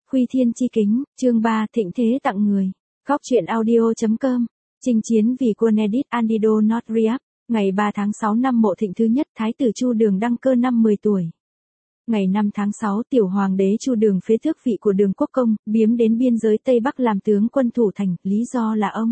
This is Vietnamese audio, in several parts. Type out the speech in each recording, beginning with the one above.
Khuy Thiên chi kính, chương 3 thịnh thế tặng người. Góc truyện audio.com. Chinh chiến vì quân Edith Andido Northriap. Ngày 3 tháng 6 năm Mộ Thịnh thứ nhất, Thái tử Chu Đường đăng cơ năm 10 tuổi. Ngày 5 tháng 6, tiểu hoàng đế Chu Đường phế tước vị của Đường Quốc Công, biếm đến biên giới Tây Bắc làm tướng quân thủ thành, lý do là ông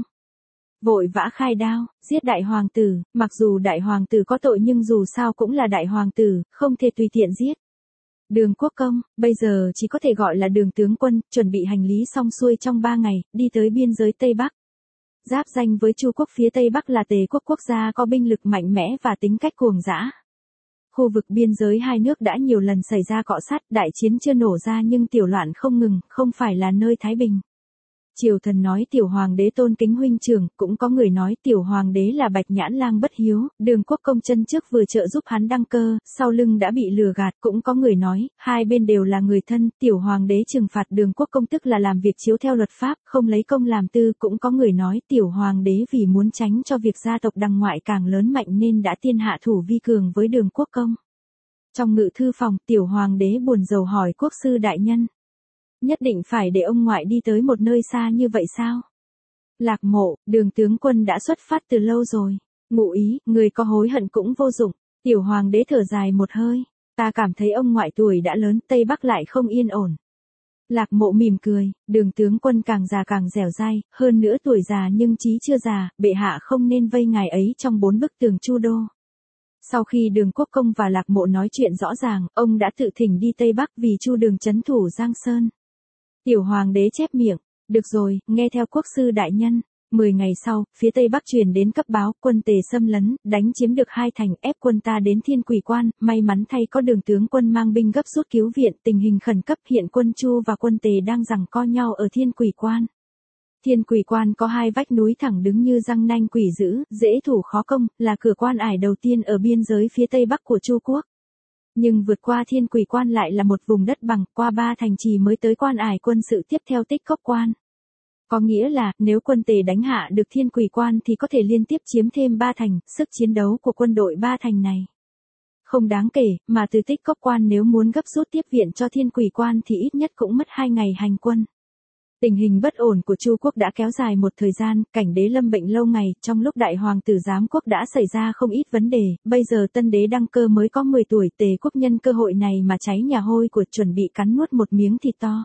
vội vã khai đao, giết đại hoàng tử. Mặc dù đại hoàng tử có tội nhưng dù sao cũng là đại hoàng tử, không thể tùy tiện giết. Đường Quốc Công, bây giờ chỉ có thể gọi là Đường tướng quân, chuẩn bị hành lý xong xuôi trong 3 ngày, đi tới biên giới Tây Bắc. Giáp danh với Chu quốc phía Tây Bắc là Tề quốc, quốc gia có binh lực mạnh mẽ và tính cách cuồng dã. Khu vực biên giới hai nước đã nhiều lần xảy ra cọ sát, đại chiến chưa nổ ra nhưng tiểu loạn không ngừng, không phải là nơi thái bình. Triều thần nói tiểu hoàng đế tôn kính huynh trưởng, cũng có người nói tiểu hoàng đế là Bạch Nhãn Lang bất hiếu. Đường Quốc Công chân trước vừa trợ giúp hắn đăng cơ, sau lưng đã bị lừa gạt. Cũng có người nói, hai bên đều là người thân, tiểu hoàng đế trừng phạt Đường Quốc Công tức là làm việc chiếu theo luật pháp, không lấy công làm tư. Cũng có người nói tiểu hoàng đế vì muốn tránh cho việc gia tộc đằng ngoại càng lớn mạnh nên đã tiên hạ thủ vi cường với Đường Quốc Công. Trong ngự thư phòng, tiểu hoàng đế buồn rầu hỏi quốc sư đại nhân. Nhất định phải để ông ngoại đi tới một nơi xa như vậy sao? Lạc Mộ, Đường tướng quân đã xuất phát từ lâu rồi. Ngụ ý, người có hối hận cũng vô dụng. Tiểu hoàng đế thở dài một hơi. Ta cảm thấy ông ngoại tuổi đã lớn, Tây Bắc lại không yên ổn. Lạc Mộ mỉm cười, Đường tướng quân càng già càng dẻo dai, hơn nữa tuổi già nhưng trí chưa già, bệ hạ không nên vây ngài ấy trong 4 bức tường Chu đô. Sau khi Đường Quốc Công và Lạc Mộ nói chuyện rõ ràng, ông đã tự thỉnh đi Tây Bắc vì Chu Đường trấn thủ Giang Sơn. Tiểu hoàng đế chép miệng, được rồi, nghe theo quốc sư đại nhân. 10 ngày sau, phía Tây Bắc truyền đến cấp báo, quân Tề xâm lấn, đánh chiếm được 2 thành, ép quân ta đến Thiên Quỷ Quan, may mắn thay có Đường tướng quân mang binh gấp rút cứu viện, tình hình khẩn cấp, hiện quân Chu và quân Tề đang giằng co nhau ở Thiên Quỷ Quan. Thiên Quỷ Quan có 2 vách núi thẳng đứng như răng nanh quỷ dữ, dễ thủ khó công, là cửa quan ải đầu tiên ở biên giới phía Tây Bắc của Chu quốc. Nhưng vượt qua Thiên Quỷ Quan lại là một vùng đất bằng, qua 3 thành trì mới tới quan ải quân sự tiếp theo Tích Cốc Quan. Có nghĩa là, nếu quân Tề đánh hạ được Thiên Quỷ Quan thì có thể liên tiếp chiếm thêm 3 thành, sức chiến đấu của quân đội 3 thành này không đáng kể, mà từ Tích Cốc Quan nếu muốn gấp rút tiếp viện cho Thiên Quỷ Quan thì ít nhất cũng mất 2 ngày hành quân. Tình hình bất ổn của Chu quốc đã kéo dài một thời gian, cảnh đế lâm bệnh lâu ngày, trong lúc đại hoàng tử giám quốc đã xảy ra không ít vấn đề, bây giờ tân đế đăng cơ mới có 10 tuổi, Tề quốc nhân cơ hội này mà cháy nhà hôi của, chuẩn bị cắn nuốt một miếng thịt to.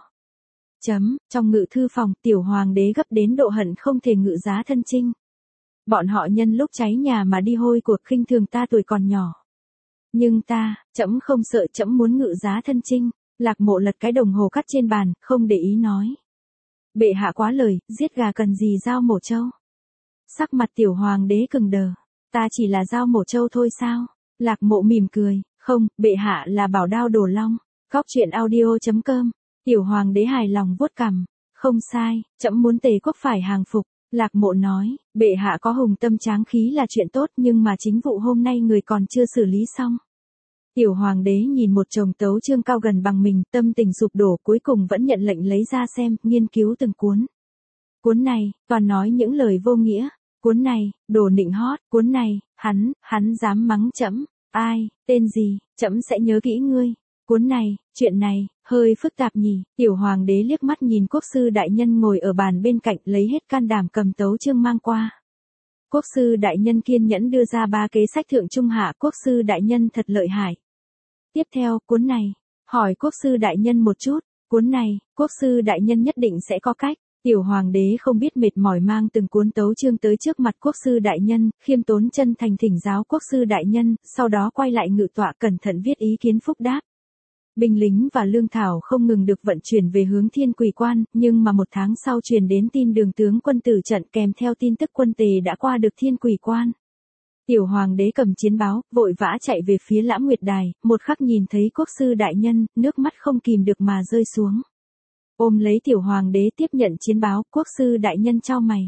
Trong ngự thư phòng, tiểu hoàng đế gấp đến độ hận không thể ngự giá thân chinh. Bọn họ nhân lúc cháy nhà mà đi hôi cuộc, khinh thường ta tuổi còn nhỏ. Nhưng ta, trẫm không sợ, trẫm muốn ngự giá thân chinh. Lạc Mộ lật cái đồng hồ cắt trên bàn, không để ý nói. Bệ hạ quá lời, giết gà cần gì dao mổ trâu. Sắc mặt tiểu hoàng đế cứng đờ. Ta chỉ là dao mổ trâu thôi sao? Lạc Mộ mỉm cười, không, bệ hạ là bảo đao đổ long. Góc truyện audio.com. Tiểu hoàng đế hài lòng vuốt cằm. Không sai, trẫm muốn Tề quốc phải hàng phục. Lạc Mộ nói, bệ hạ có hùng tâm tráng khí là chuyện tốt nhưng mà chính vụ hôm nay người còn chưa xử lý xong. Tiểu hoàng đế nhìn một chồng tấu chương cao gần bằng mình, tâm tình sụp đổ, cuối cùng vẫn nhận lệnh lấy ra xem, nghiên cứu từng cuốn. Cuốn này, toàn nói những lời vô nghĩa. Cuốn này, đồ nịnh hót. Cuốn này, hắn dám mắng trẫm. Ai, tên gì, trẫm sẽ nhớ kỹ ngươi. Cuốn này, chuyện này, hơi phức tạp nhỉ. Tiểu hoàng đế liếc mắt nhìn quốc sư đại nhân ngồi ở bàn bên cạnh, lấy hết can đảm cầm tấu chương mang qua. Quốc sư đại nhân kiên nhẫn đưa ra 3 kế sách thượng trung hạ, quốc sư đại nhân thật lợi hại. Tiếp theo, cuốn này, hỏi quốc sư đại nhân một chút, cuốn này, quốc sư đại nhân nhất định sẽ có cách. Tiểu hoàng đế không biết mệt mỏi mang từng cuốn tấu chương tới trước mặt quốc sư đại nhân, khiêm tốn chân thành thỉnh giáo quốc sư đại nhân, sau đó quay lại ngự tọa cẩn thận viết ý kiến phúc đáp. Binh lính và lương thảo không ngừng được vận chuyển về hướng Thiên Quỷ Quan, nhưng mà 1 tháng sau truyền đến tin Đường tướng quân tử trận kèm theo tin tức quân Tề đã qua được Thiên Quỷ Quan. Tiểu hoàng đế cầm chiến báo, vội vã chạy về phía Lãm Nguyệt Đài, một khắc nhìn thấy quốc sư đại nhân, nước mắt không kìm được mà rơi xuống. Ôm lấy tiểu hoàng đế tiếp nhận chiến báo, quốc sư đại nhân chau mày.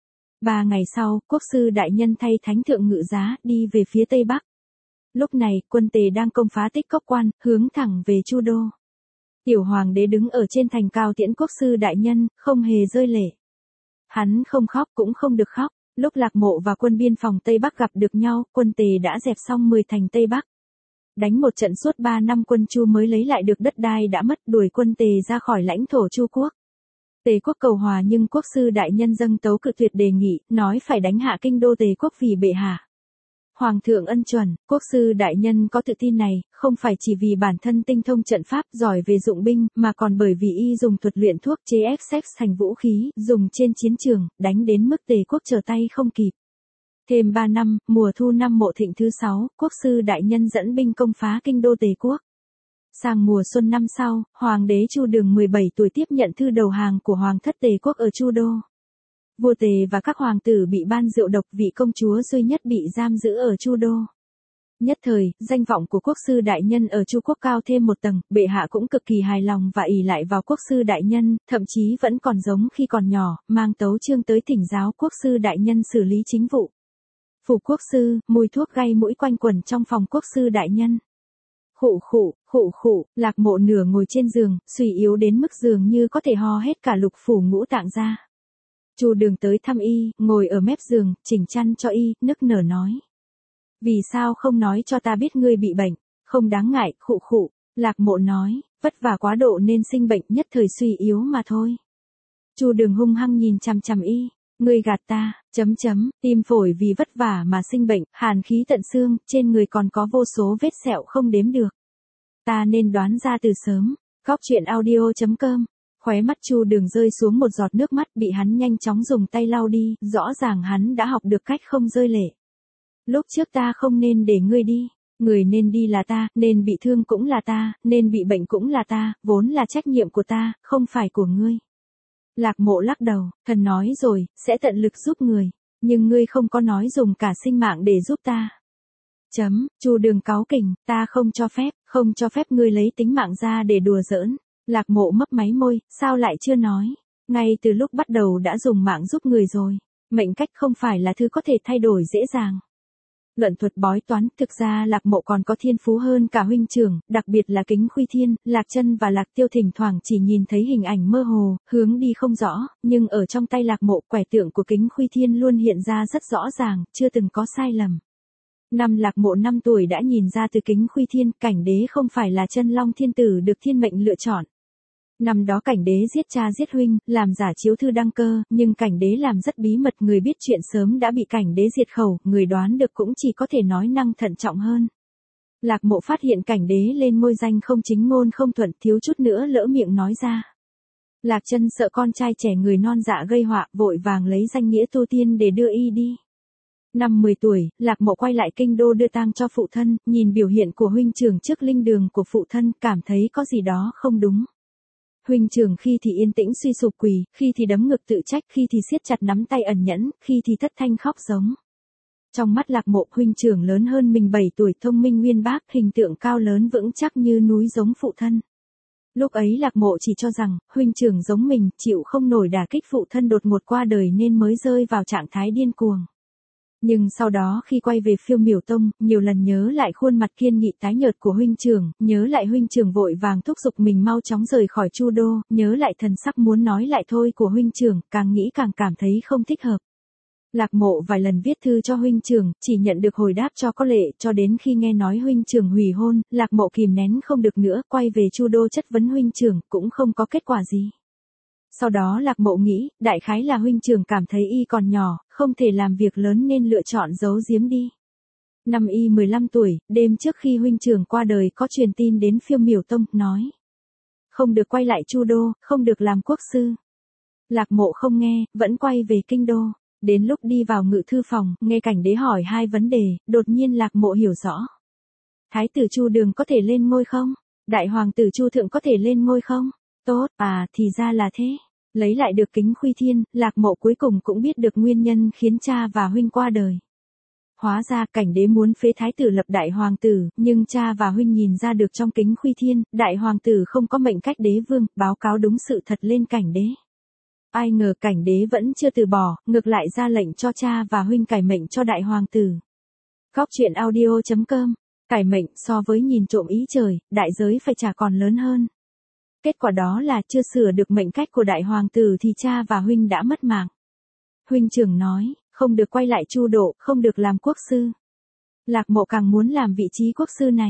3 ngày sau, quốc sư đại nhân thay thánh thượng ngự giá, đi về phía Tây Bắc. Lúc này, quân Tề đang công phá Tích Cốc Quan, hướng thẳng về Chu đô. Tiểu hoàng đế đứng ở trên thành cao tiễn quốc sư đại nhân, không hề rơi lệ. Hắn không khóc cũng không được khóc. Lúc Lạc Mộ và quân biên phòng Tây Bắc gặp được nhau, quân Tề đã dẹp xong 10 thành Tây Bắc. Đánh một trận suốt 3 năm quân Chu mới lấy lại được đất đai đã mất, đuổi quân Tề ra khỏi lãnh thổ Chu quốc. Tề quốc cầu hòa nhưng quốc sư đại nhân dâng tấu cự tuyệt đề nghị, nói phải đánh hạ kinh đô Tề quốc vì bệ hạ. Hoàng thượng ân chuẩn, quốc sư đại nhân có tự tin này, không phải chỉ vì bản thân tinh thông trận pháp giỏi về dụng binh, mà còn bởi vì y dùng thuật luyện thuốc chế ép sex thành vũ khí, dùng trên chiến trường, đánh đến mức Tề quốc trở tay không kịp. Thêm 3 năm, mùa thu năm Mộ Thịnh thứ 6, quốc sư đại nhân dẫn binh công phá kinh đô Tề quốc. Sang mùa xuân năm sau, Hoàng đế Chu Đường 17 tuổi tiếp nhận thư đầu hàng của Hoàng thất Tề quốc ở Chu đô. Vua Tề và các hoàng tử bị ban rượu độc, vị công chúa duy nhất bị giam giữ ở Chu đô. Nhất thời, danh vọng của quốc sư đại nhân ở Chu quốc cao thêm một tầng, bệ hạ cũng cực kỳ hài lòng và ỷ lại vào quốc sư đại nhân, thậm chí vẫn còn giống khi còn nhỏ, mang tấu chương tới thỉnh giáo quốc sư đại nhân xử lý chính vụ. Phủ quốc sư, mùi thuốc gây mũi quanh quẩn trong phòng quốc sư đại nhân. Khụ khụ, Lạc Mộ nửa ngồi trên giường, suy yếu đến mức dường như có thể ho hết cả lục phủ ngũ tạng ra. Chu Đường tới thăm y, ngồi ở mép giường, chỉnh chăn cho y, nức nở nói. Vì sao không nói cho ta biết ngươi bị bệnh, không đáng ngại, khụ. Lạc Mộ nói, vất vả quá độ nên sinh bệnh, nhất thời suy yếu mà thôi. Chu Đường hung hăng nhìn chằm chằm y, ngươi gạt ta, tim phổi vì vất vả mà sinh bệnh, hàn khí tận xương, trên người còn có vô số vết sẹo không đếm được. Ta nên đoán ra từ sớm. Góc truyện audio.com. Khóe mắt Chu Đường rơi xuống một giọt nước mắt, bị hắn nhanh chóng dùng tay lau đi, rõ ràng hắn đã học được cách không rơi lệ. Lúc trước ta không nên để ngươi đi, người nên đi là ta, nên bị thương cũng là ta, nên bị bệnh cũng là ta, vốn là trách nhiệm của ta, không phải của ngươi. Lạc Mộ lắc đầu, thần nói rồi, sẽ tận lực giúp người, nhưng ngươi không có nói dùng cả sinh mạng để giúp ta. Chu Đường cáu kỉnh, ta không cho phép ngươi lấy tính mạng ra để đùa giỡn. Lạc Mộ mấp máy môi, sao lại chưa nói, ngay từ lúc bắt đầu đã dùng mạng giúp người rồi, mệnh cách không phải là thứ có thể thay đổi dễ dàng. Luận thuật bói toán, thực ra Lạc Mộ còn có thiên phú hơn cả huynh trưởng, đặc biệt là Kính Khuy Thiên, Lạc Chân và Lạc Tiêu thỉnh thoảng chỉ nhìn thấy hình ảnh mơ hồ, hướng đi không rõ, nhưng ở trong tay Lạc Mộ, quẻ tượng của Kính Khuy Thiên luôn hiện ra rất rõ ràng, chưa từng có sai lầm. Năm Lạc Mộ 5 tuổi đã nhìn ra từ Kính Khuy Thiên, Cảnh Đế không phải là Chân Long Thiên Tử được thiên mệnh lựa chọn. Năm đó Cảnh Đế giết cha giết huynh, làm giả chiếu thư đăng cơ, nhưng Cảnh Đế làm rất bí mật, người biết chuyện sớm đã bị Cảnh Đế diệt khẩu, người đoán được cũng chỉ có thể nói năng thận trọng hơn. Lạc Mộ phát hiện Cảnh Đế lên ngôi danh không chính ngôn không thuận, thiếu chút nữa lỡ miệng nói ra. Lạc Chân sợ con trai trẻ người non dạ gây họa, vội vàng lấy danh nghĩa tu tiên để đưa y đi. Năm 10 tuổi, Lạc Mộ quay lại kinh đô đưa tang cho phụ thân, nhìn biểu hiện của huynh trưởng trước linh đường của phụ thân, cảm thấy có gì đó không đúng. Huynh trưởng khi thì yên tĩnh suy sụp quỳ, khi thì đấm ngực tự trách, khi thì siết chặt nắm tay ẩn nhẫn, khi thì thất thanh khóc giống. Trong mắt Lạc Mộ, huynh trưởng lớn hơn mình 7 tuổi, thông minh uyên bác, hình tượng cao lớn vững chắc như núi giống phụ thân. Lúc ấy Lạc Mộ chỉ cho rằng, huynh trưởng giống mình, chịu không nổi đả kích phụ thân đột ngột qua đời nên mới rơi vào trạng thái điên cuồng. Nhưng sau đó khi quay về Phiêu Miểu Tông, nhiều lần nhớ lại khuôn mặt kiên nghị tái nhợt của huynh trưởng, nhớ lại huynh trưởng vội vàng thúc giục mình mau chóng rời khỏi Chu đô, nhớ lại thần sắc muốn nói lại thôi của huynh trưởng, càng nghĩ càng cảm thấy không thích hợp. Lạc Mộ vài lần viết thư cho huynh trưởng, chỉ nhận được hồi đáp cho có lệ, cho đến khi nghe nói huynh trưởng hủy hôn, Lạc Mộ kìm nén không được nữa, quay về Chu đô chất vấn huynh trưởng, cũng không có kết quả gì. Sau đó Lạc Mộ nghĩ, đại khái là huynh trưởng cảm thấy y còn nhỏ, không thể làm việc lớn nên lựa chọn giấu giếm đi. Năm y 15 tuổi, đêm trước khi huynh trưởng qua đời có truyền tin đến Phiêu Miểu Tông, nói. Không được quay lại Chu đô, không được làm quốc sư. Lạc Mộ không nghe, vẫn quay về kinh đô. Đến lúc đi vào ngự thư phòng, nghe Cảnh Đế hỏi 2 vấn đề, đột nhiên Lạc Mộ hiểu rõ. Thái tử Chu Đường có thể lên ngôi không? Đại hoàng tử Chu Thượng có thể lên ngôi không? Tốt, thì ra là thế. Lấy lại được Kính Khuy Thiên, Lạc Mộ cuối cùng cũng biết được nguyên nhân khiến cha và huynh qua đời. Hóa ra Cảnh Đế muốn phế thái tử lập đại hoàng tử, nhưng cha và huynh nhìn ra được trong Kính Khuy Thiên, đại hoàng tử không có mệnh cách đế vương, báo cáo đúng sự thật lên Cảnh Đế. Ai ngờ Cảnh Đế vẫn chưa từ bỏ, ngược lại ra lệnh cho cha và huynh cải mệnh cho đại hoàng tử. Góc truyện audio.com. Cải mệnh so với nhìn trộm ý trời, đại giới phải trả còn lớn hơn. Kết quả đó là chưa sửa được mệnh cách của đại hoàng tử thì cha và huynh đã mất mạng. Huynh trưởng nói, không được quay lại Chu độ, không được làm quốc sư. Lạc Mộ càng muốn làm vị trí quốc sư này.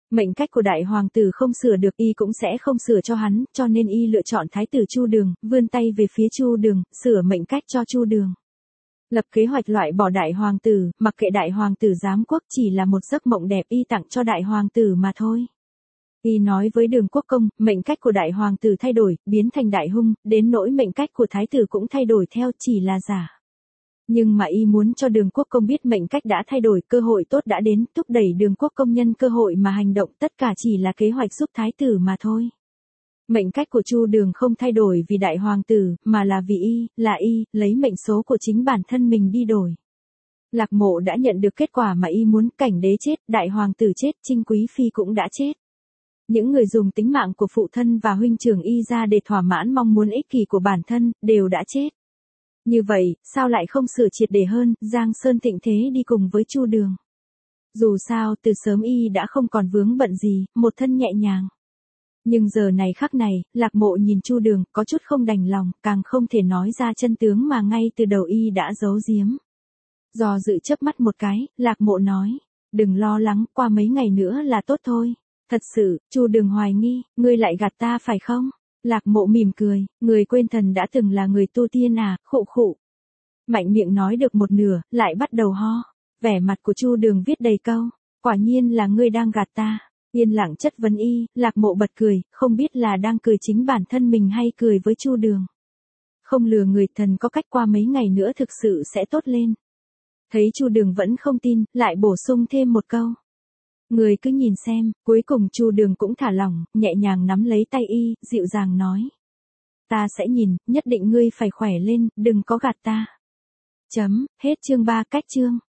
Mệnh cách của đại hoàng tử không sửa được, y cũng sẽ không sửa cho hắn, cho nên y lựa chọn thái tử Chu Đường, vươn tay về phía Chu Đường, sửa mệnh cách cho Chu Đường. Lập kế hoạch loại bỏ đại hoàng tử, mặc kệ đại hoàng tử giám quốc, chỉ là một giấc mộng đẹp y tặng cho đại hoàng tử mà thôi. Y nói với Đường Quốc Công, mệnh cách của đại hoàng tử thay đổi, biến thành đại hung, đến nỗi mệnh cách của thái tử cũng thay đổi theo, chỉ là giả. Nhưng mà y muốn cho Đường Quốc Công biết mệnh cách đã thay đổi, cơ hội tốt đã đến, thúc đẩy Đường Quốc Công nhân cơ hội mà hành động, tất cả chỉ là kế hoạch giúp thái tử mà thôi. Mệnh cách của Chu Đường không thay đổi vì đại hoàng tử, mà là vì y, lấy mệnh số của chính bản thân mình đi đổi. Lạc Mộ đã nhận được kết quả mà y muốn, Cảnh Đế chết, đại hoàng tử chết, Trinh Quý Phi cũng đã chết. Những người dùng tính mạng của phụ thân và huynh trưởng y ra để thỏa mãn mong muốn ích kỷ của bản thân, đều đã chết. Như vậy, sao lại không sửa triệt để hơn, Giang Sơn thịnh thế đi cùng với Chu Đường. Dù sao, từ sớm y đã không còn vướng bận gì, một thân nhẹ nhàng. Nhưng giờ này khắc này, Lạc Mộ nhìn Chu Đường, có chút không đành lòng, càng không thể nói ra chân tướng mà ngay từ đầu y đã giấu giếm. Do dự chớp mắt một cái, Lạc Mộ nói, đừng lo lắng, qua mấy ngày nữa là tốt thôi. Thật sự, Chu Đường hoài nghi, ngươi lại gạt ta phải không? Lạc Mộ mỉm cười, người quên thần đã từng là người tu tiên à, khụ khụ. Mạnh miệng nói được một nửa, lại bắt đầu ho. Vẻ mặt của Chu Đường viết đầy câu, quả nhiên là ngươi đang gạt ta. Yên lặng chất vấn y, Lạc Mộ bật cười, không biết là đang cười chính bản thân mình hay cười với Chu Đường. Không lừa người, thần có cách qua mấy ngày nữa thực sự sẽ tốt lên. Thấy Chu Đường vẫn không tin, lại bổ sung thêm một câu. Người cứ nhìn xem, cuối cùng Chu Đường cũng thả lỏng, nhẹ nhàng nắm lấy tay y, dịu dàng nói. Ta sẽ nhìn, nhất định ngươi phải khỏe lên, đừng có gạt ta. Hết chương 3 cách chương.